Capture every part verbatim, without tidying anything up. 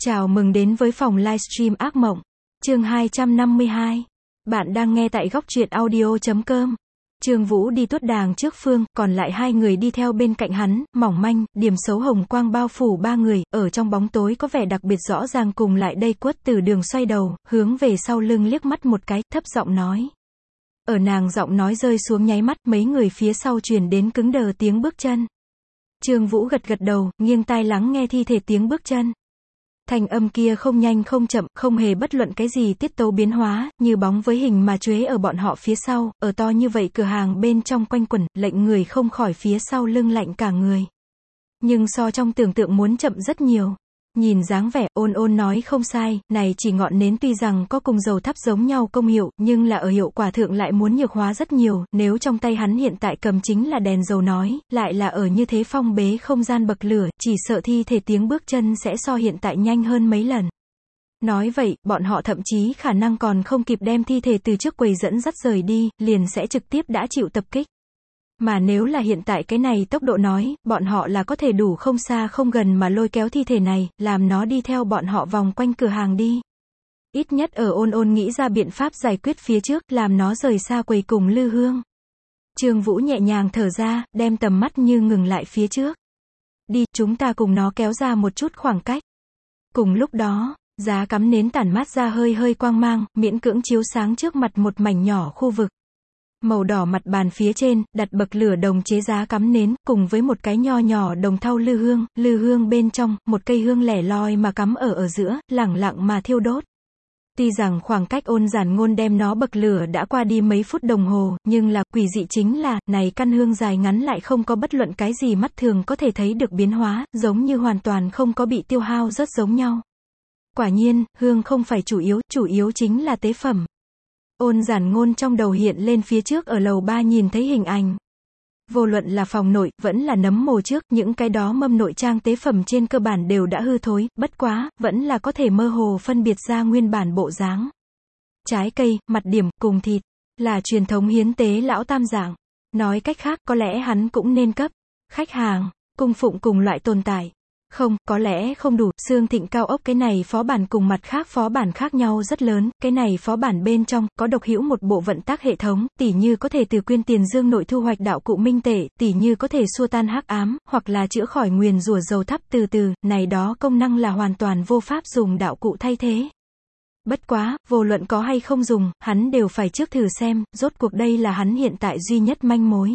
Chào mừng đến với phòng livestream ác mộng. Chương hai trăm năm mươi hai. Bạn đang nghe tại góc truyện audio chấm com. Trương Vũ đi tuốt đàng trước Phương, còn lại hai người đi theo bên cạnh hắn, mỏng manh, điểm xấu hồng quang bao phủ ba người, ở trong bóng tối có vẻ đặc biệt rõ ràng. Cùng lại đây, Quất từ đường xoay đầu, hướng về sau lưng liếc mắt một cái, thấp giọng nói. Ở nàng giọng nói rơi xuống nháy mắt, mấy người phía sau truyền đến cứng đờ tiếng bước chân. Trương Vũ gật gật đầu, nghiêng tai lắng nghe thi thể tiếng bước chân. Thanh âm kia không nhanh không chậm, không hề bất luận cái gì tiết tấu biến hóa, như bóng với hình mà chuế ở bọn họ phía sau, ở to như vậy cửa hàng bên trong quanh quẩn, lệnh người không khỏi phía sau lưng lạnh cả người. Nhưng so trong tưởng tượng muốn chậm rất nhiều. Nhìn dáng vẻ, Ôn Ôn nói không sai, này chỉ ngọn nến tuy rằng có cùng dầu thắp giống nhau công hiệu, nhưng là ở hiệu quả thượng lại muốn nhược hóa rất nhiều, nếu trong tay hắn hiện tại cầm chính là đèn dầu nói, lại là ở như thế phong bế không gian bậc lửa, chỉ sợ thi thể tiếng bước chân sẽ so hiện tại nhanh hơn mấy lần. Nói vậy, bọn họ thậm chí khả năng còn không kịp đem thi thể từ trước quầy dẫn dắt rời đi, liền sẽ trực tiếp đã chịu tập kích. Mà nếu là hiện tại cái này tốc độ nói, bọn họ là có thể đủ không xa không gần mà lôi kéo thi thể này, làm nó đi theo bọn họ vòng quanh cửa hàng đi. Ít nhất ở Ôn Ôn nghĩ ra biện pháp giải quyết phía trước, làm nó rời xa quầy cùng Lư Hương. Trương Vũ nhẹ nhàng thở ra, đem tầm mắt như ngừng lại phía trước. Đi, chúng ta cùng nó kéo ra một chút khoảng cách. Cùng lúc đó, giá cắm nến tản mát ra hơi hơi quang mang, miễn cưỡng chiếu sáng trước mặt một mảnh nhỏ khu vực. Màu đỏ mặt bàn phía trên, đặt bậc lửa đồng chế giá cắm nến, cùng với một cái nho nhỏ đồng thau lư hương, lư hương bên trong, một cây hương lẻ loi mà cắm ở ở giữa, lẳng lặng mà thiêu đốt. Tuy rằng khoảng cách Ôn Giản Ngôn đem nó bậc lửa đã qua đi mấy phút đồng hồ, nhưng là, quỷ dị chính là, này căn hương dài ngắn lại không có bất luận cái gì mắt thường có thể thấy được biến hóa, giống như hoàn toàn không có bị tiêu hao rất giống nhau. Quả nhiên, hương không phải chủ yếu, chủ yếu chính là tế phẩm. Ôn Giản Ngôn trong đầu hiện lên phía trước ở lầu ba nhìn thấy hình ảnh. Vô luận là phòng nội, vẫn là nấm mồ trước, những cái đó mâm nội trang tế phẩm trên cơ bản đều đã hư thối, bất quá, vẫn là có thể mơ hồ phân biệt ra nguyên bản bộ dáng. Trái cây, mặt điểm, cùng thịt, là truyền thống hiến tế lão tam dạng. Nói cách khác, có lẽ hắn cũng nên cấp khách hàng, cung phụng cùng loại tồn tại. Không, có lẽ không đủ, xương thịnh cao ốc cái này phó bản cùng mặt khác phó bản khác nhau rất lớn, cái này phó bản bên trong, có độc hữu một bộ vận tác hệ thống, tỉ như có thể từ quyên tiền dương nội thu hoạch đạo cụ minh tệ, tỉ như có thể xua tan hắc ám, hoặc là chữa khỏi nguyền rủa dầu thắp từ từ, này đó công năng là hoàn toàn vô pháp dùng đạo cụ thay thế. Bất quá, vô luận có hay không dùng, hắn đều phải trước thử xem, rốt cuộc đây là hắn hiện tại duy nhất manh mối.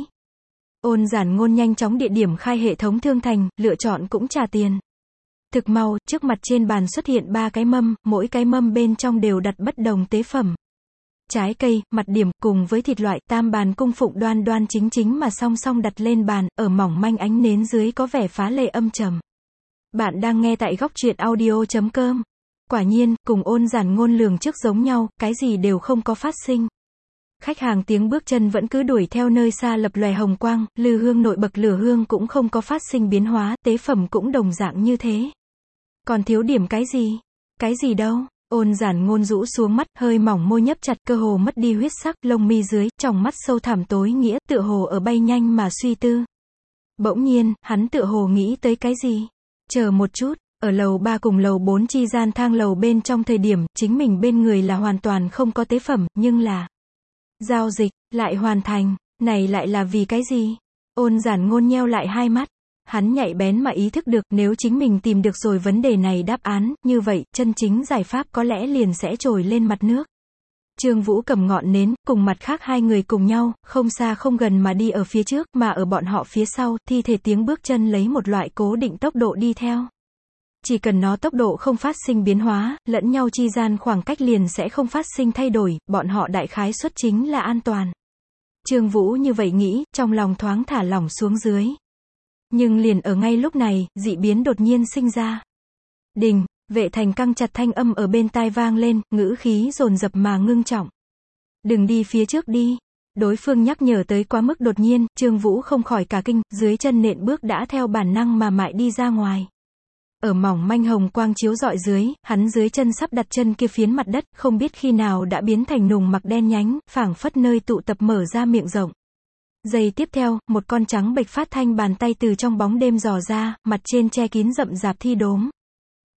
Ôn Giản Ngôn nhanh chóng địa điểm khai hệ thống thương thành, lựa chọn cũng trả tiền. Thực mau, trước mặt trên bàn xuất hiện ba cái mâm, mỗi cái mâm bên trong đều đặt bất đồng tế phẩm. Trái cây, mặt điểm, cùng với thịt loại, tam bàn cung phụng đoan đoan chính chính mà song song đặt lên bàn, ở mỏng manh ánh nến dưới có vẻ phá lệ âm trầm. Bạn đang nghe tại góc truyện audio chấm com. Quả nhiên, cùng Ôn Giản Ngôn lường trước giống nhau, cái gì đều không có phát sinh. Khách hàng tiếng bước chân vẫn cứ đuổi theo nơi xa lập lòe hồng quang, lư hương nội bậc lửa hương cũng không có phát sinh biến hóa, tế phẩm cũng đồng dạng như thế. Còn thiếu điểm cái gì? Cái gì đâu? Ôn Giản Ngôn rũ xuống mắt, hơi mỏng môi nhấp chặt, cơ hồ mất đi huyết sắc, lông mi dưới, tròng mắt sâu thẳm tối nghĩa, tựa hồ ở bay nhanh mà suy tư. Bỗng nhiên, hắn tựa hồ nghĩ tới cái gì? Chờ một chút. Ở lầu ba cùng lầu bốn chi gian thang lầu bên trong thời điểm, chính mình bên người là hoàn toàn không có tế phẩm, nhưng là giao dịch, lại hoàn thành, này lại là vì cái gì? Ôn Giản Ngôn nheo lại hai mắt. Hắn nhạy bén mà ý thức được, nếu chính mình tìm được rồi vấn đề này đáp án, như vậy, chân chính giải pháp có lẽ liền sẽ trồi lên mặt nước. Trương Vũ cầm ngọn nến, cùng mặt khác hai người cùng nhau, không xa không gần mà đi ở phía trước, mà ở bọn họ phía sau, thi thể tiếng bước chân lấy một loại cố định tốc độ đi theo. Chỉ cần nó tốc độ không phát sinh biến hóa, lẫn nhau chi gian khoảng cách liền sẽ không phát sinh thay đổi, bọn họ đại khái suất chính là an toàn. Trương Vũ như vậy nghĩ, trong lòng thoáng thả lỏng xuống dưới. Nhưng liền ở ngay lúc này, dị biến đột nhiên sinh ra. Đình, Vệ Thành căng chặt thanh âm ở bên tai vang lên, ngữ khí dồn dập mà ngưng trọng. Đừng đi phía trước đi. Đối phương nhắc nhở tới quá mức đột nhiên, Trương Vũ không khỏi cả kinh, dưới chân nện bước đã theo bản năng mà mại đi ra ngoài. Ở mỏng manh hồng quang chiếu rọi dưới, hắn dưới chân sắp đặt chân kia phiến mặt đất, không biết khi nào đã biến thành nùng mặc đen nhánh, phảng phất nơi tụ tập mở ra miệng rộng. Giây tiếp theo, một con trắng bệch phát thanh bàn tay từ trong bóng đêm dò ra, mặt trên che kín rậm rạp thi đốm.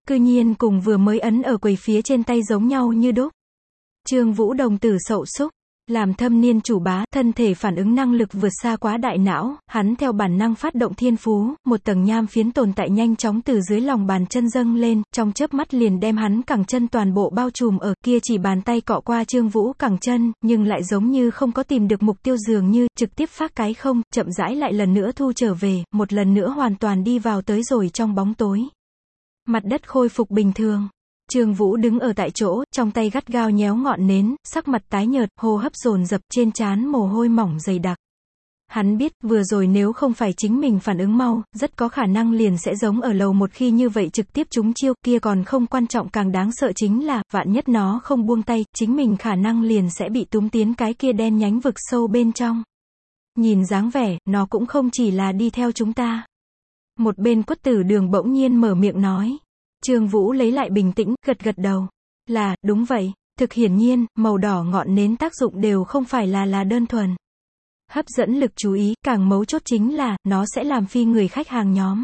cư nhiên cùng vừa mới ấn ở quầy phía trên tay giống nhau như đúc. Trương Vũ đồng tử sậu súc, làm thâm niên chủ bá, thân thể phản ứng năng lực vượt xa quá đại não, hắn theo bản năng phát động thiên phú, một tầng nham phiến tồn tại nhanh chóng từ dưới lòng bàn chân dâng lên, trong chớp mắt liền đem hắn cẳng chân toàn bộ bao trùm ở, kia chỉ bàn tay cọ qua Trương Vũ cẳng chân, nhưng lại giống như không có tìm được mục tiêu dường như, trực tiếp phát cái không, chậm rãi lại lần nữa thu trở về, một lần nữa hoàn toàn đi vào tới rồi trong bóng tối. Mặt đất khôi phục bình thường. Trương Vũ đứng ở tại chỗ, trong tay gắt gao nhéo ngọn nến, sắc mặt tái nhợt, hô hấp dồn dập, trên trán mồ hôi mỏng dày đặc. Hắn biết, vừa rồi nếu không phải chính mình phản ứng mau, rất có khả năng liền sẽ giống ở lầu một khi như vậy trực tiếp trúng chiêu, kia còn không quan trọng, càng đáng sợ chính là, vạn nhất nó không buông tay, chính mình khả năng liền sẽ bị túm tiến cái kia đen nhánh vực sâu bên trong. Nhìn dáng vẻ, nó cũng không chỉ là đi theo chúng ta. Một bên Quất Tử Đường bỗng nhiên mở miệng nói. Trương Vũ lấy lại bình tĩnh, gật gật đầu. Là, đúng vậy, thực hiển nhiên, màu đỏ ngọn nến tác dụng đều không phải là là đơn thuần hấp dẫn lực chú ý, càng mấu chốt chính là, nó sẽ làm phi người khách hàng nhóm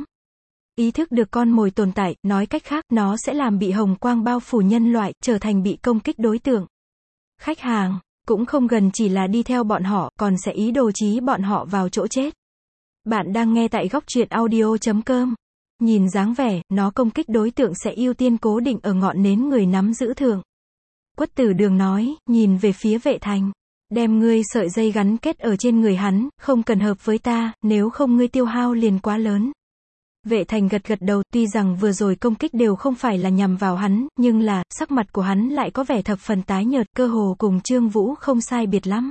ý thức được con mồi tồn tại, nói cách khác, nó sẽ làm bị hồng quang bao phủ nhân loại, trở thành bị công kích đối tượng. Khách hàng, cũng không gần chỉ là đi theo bọn họ, còn sẽ ý đồ trí bọn họ vào chỗ chết. Bạn đang nghe tại góc truyện audio chấm com. Nhìn dáng vẻ, nó công kích đối tượng sẽ ưu tiên cố định ở ngọn nến người nắm giữ thượng. Quất Tử Đường nói, nhìn về phía Vệ Thành. Đem ngươi sợi dây gắn kết ở trên người hắn, không cần hợp với ta, nếu không ngươi tiêu hao liền quá lớn. Vệ Thành gật gật đầu, tuy rằng vừa rồi công kích đều không phải là nhằm vào hắn, nhưng là, sắc mặt của hắn lại có vẻ thập phần tái nhợt, cơ hồ cùng Trương Vũ không sai biệt lắm.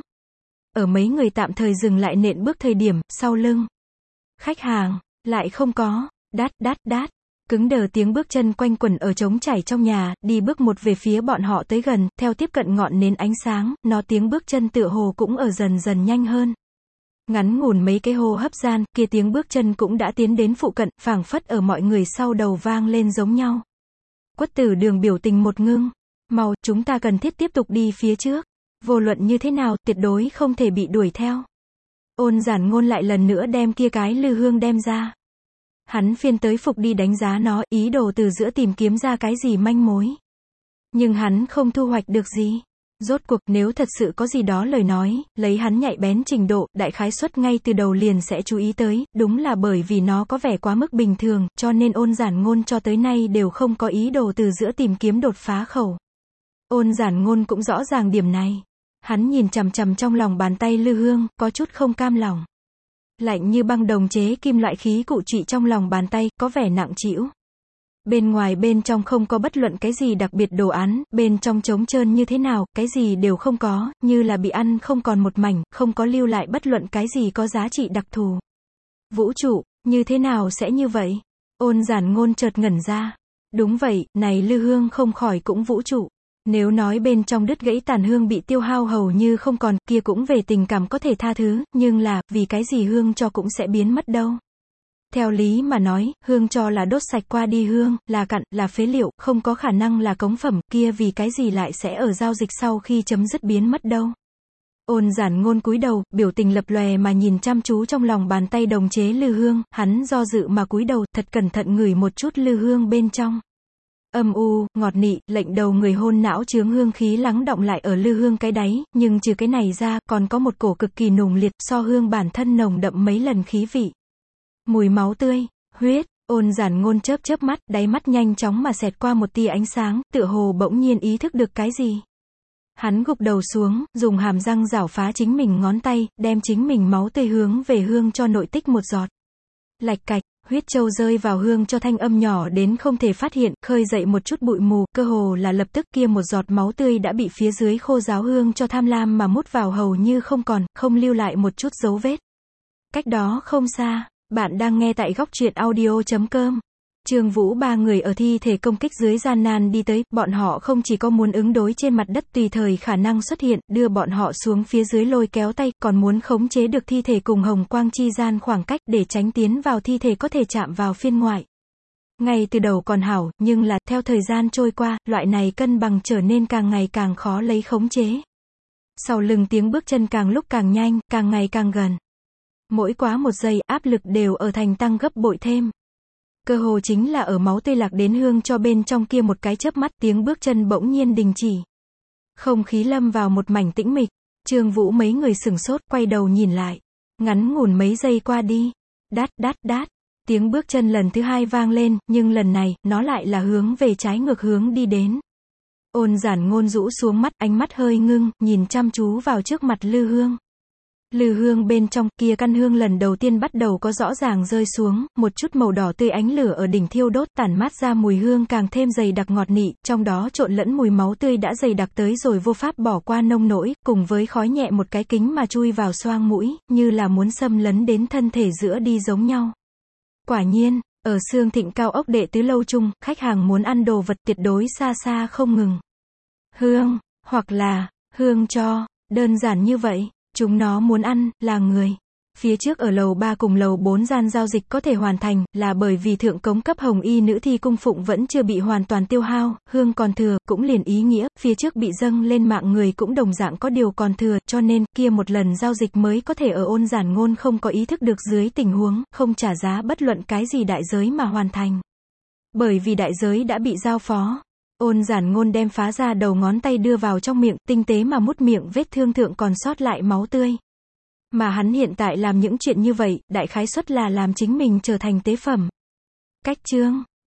Ở mấy người tạm thời dừng lại nện bước thời điểm, sau lưng. Khách hàng, lại không có. Đát đát đát, cứng đờ tiếng bước chân quanh quẩn ở trống trải trong nhà, đi bước một về phía bọn họ tới gần, theo tiếp cận ngọn nến ánh sáng, nó tiếng bước chân tựa hồ cũng ở dần dần nhanh hơn. Ngắn ngủn mấy cái hô hấp gian, kia tiếng bước chân cũng đã tiến đến phụ cận, phảng phất ở mọi người sau đầu vang lên giống nhau. Quất Tử Đường biểu tình một ngưng, mau, chúng ta cần thiết tiếp tục đi phía trước. Vô luận như thế nào, tuyệt đối không thể bị đuổi theo. Ôn Giản Ngôn lại lần nữa đem kia cái lư hương đem ra. Hắn phiên tới phục đi đánh giá nó, ý đồ từ giữa tìm kiếm ra cái gì manh mối. Nhưng hắn không thu hoạch được gì. Rốt cuộc, nếu thật sự có gì đó lời nói, lấy hắn nhạy bén trình độ, đại khái suất ngay từ đầu liền sẽ chú ý tới, đúng là bởi vì nó có vẻ quá mức bình thường, cho nên Ôn Giản Ngôn cho tới nay đều không có ý đồ từ giữa tìm kiếm đột phá khẩu. Ôn Giản Ngôn cũng rõ ràng điểm này. Hắn nhìn chằm chằm trong lòng bàn tay lư hương, có chút không cam lòng. Lạnh như băng đồng chế kim loại khí cụ trụy trong lòng bàn tay, có vẻ nặng trĩu. Bên ngoài bên trong không có bất luận cái gì đặc biệt đồ án, bên trong trống trơn như thế nào, cái gì đều không có, như là bị ăn không còn một mảnh, không có lưu lại bất luận cái gì có giá trị đặc thù. Vũ trụ, như thế nào sẽ như vậy? Ôn Giản Ngôn chợt ngẩn ra. Đúng vậy, này lư hương không khỏi cũng vũ trụ. Nếu nói bên trong đứt gãy tàn hương bị tiêu hao hầu như không còn, kia cũng về tình cảm có thể tha thứ, nhưng là, vì cái gì hương cho cũng sẽ biến mất đâu. Theo lý mà nói, hương cho là đốt sạch qua đi hương, là cặn, là phế liệu, không có khả năng là cống phẩm, kia vì cái gì lại sẽ ở giao dịch sau khi chấm dứt biến mất đâu. Ôn Giản Ngôn cúi đầu, biểu tình lập lòe mà nhìn chăm chú trong lòng bàn tay đồng chế lư hương, hắn do dự mà cúi đầu, thật cẩn thận ngửi một chút lư hương bên trong. Âm u, ngọt nị, lệnh đầu người hôn não chướng hương khí lắng đọng lại ở lư hương cái đáy, nhưng trừ cái này ra, còn có một cổ cực kỳ nùng liệt, so hương bản thân nồng đậm mấy lần khí vị. Mùi máu tươi, huyết. Ôn Giản Ngôn chớp chớp mắt, đáy mắt nhanh chóng mà xẹt qua một tia ánh sáng, tựa hồ bỗng nhiên ý thức được cái gì. Hắn gục đầu xuống, dùng hàm răng rảo phá chính mình ngón tay, đem chính mình máu tươi hướng về hương cho nội tích một giọt. Lạch cạch. Huyết châu rơi vào hương cho thanh âm nhỏ đến không thể phát hiện, khơi dậy một chút bụi mù, cơ hồ là lập tức kia một giọt máu tươi đã bị phía dưới khô ráo hương cho tham lam mà mút vào hầu như không còn, không lưu lại một chút dấu vết. Cách đó không xa, bạn đang nghe tại góc truyện audio chấm com. Trương Vũ ba người ở thi thể công kích dưới gian nan đi tới, bọn họ không chỉ có muốn ứng đối trên mặt đất tùy thời khả năng xuất hiện, đưa bọn họ xuống phía dưới lôi kéo tay, còn muốn khống chế được thi thể cùng hồng quang chi gian khoảng cách để tránh tiến vào thi thể có thể chạm vào phiên ngoại. Ngay từ đầu còn hảo, nhưng là, theo thời gian trôi qua, loại này cân bằng trở nên càng ngày càng khó lấy khống chế. Sau lưng tiếng bước chân càng lúc càng nhanh, càng ngày càng gần. Mỗi quá một giây, áp lực đều ở thành tăng gấp bội thêm. Cơ hồ chính là ở máu tươi lạc đến hương cho bên trong kia một cái chớp mắt, tiếng bước chân bỗng nhiên đình chỉ. Không khí lâm vào một mảnh tĩnh mịch. Trương Vũ mấy người sửng sốt, quay đầu nhìn lại. Ngắn ngủn mấy giây qua đi. Đát đát đát. Tiếng bước chân lần thứ hai vang lên, nhưng lần này, nó lại là hướng về trái ngược hướng đi đến. Ôn Giản Ngôn rũ xuống mắt, ánh mắt hơi ngưng, nhìn chăm chú vào trước mặt lư hương. Lư hương bên trong kia căn hương lần đầu tiên bắt đầu có rõ ràng rơi xuống, một chút màu đỏ tươi ánh lửa ở đỉnh thiêu đốt tản mát ra mùi hương càng thêm dày đặc ngọt nị, trong đó trộn lẫn mùi máu tươi đã dày đặc tới rồi vô pháp bỏ qua nông nỗi, cùng với khói nhẹ một cái kính mà chui vào xoang mũi, như là muốn xâm lấn đến thân thể giữa đi giống nhau. Quả nhiên, ở Sương Thịnh cao ốc đệ tứ lâu chung, khách hàng muốn ăn đồ vật tuyệt đối xa xa không ngừng. Hương, hoặc là, hương cho, đơn giản như vậy. Chúng nó muốn ăn, là người. Phía trước ở lầu ba cùng lầu bốn gian giao dịch có thể hoàn thành, là bởi vì thượng cống cấp hồng y nữ thi cung phụng vẫn chưa bị hoàn toàn tiêu hao, hương còn thừa, cũng liền ý nghĩa, phía trước bị dâng lên mạng người cũng đồng dạng có điều còn thừa, cho nên, kia một lần giao dịch mới có thể ở Ôn Giản Ngôn không có ý thức được dưới tình huống, không trả giá bất luận cái gì đại giới mà hoàn thành. Bởi vì đại giới đã bị giao phó. Ôn Giản Ngôn đem phá ra đầu ngón tay đưa vào trong miệng, tinh tế mà mút miệng vết thương thượng còn sót lại máu tươi. Mà hắn hiện tại làm những chuyện như vậy, đại khái suất là làm chính mình trở thành tế phẩm. Cách chương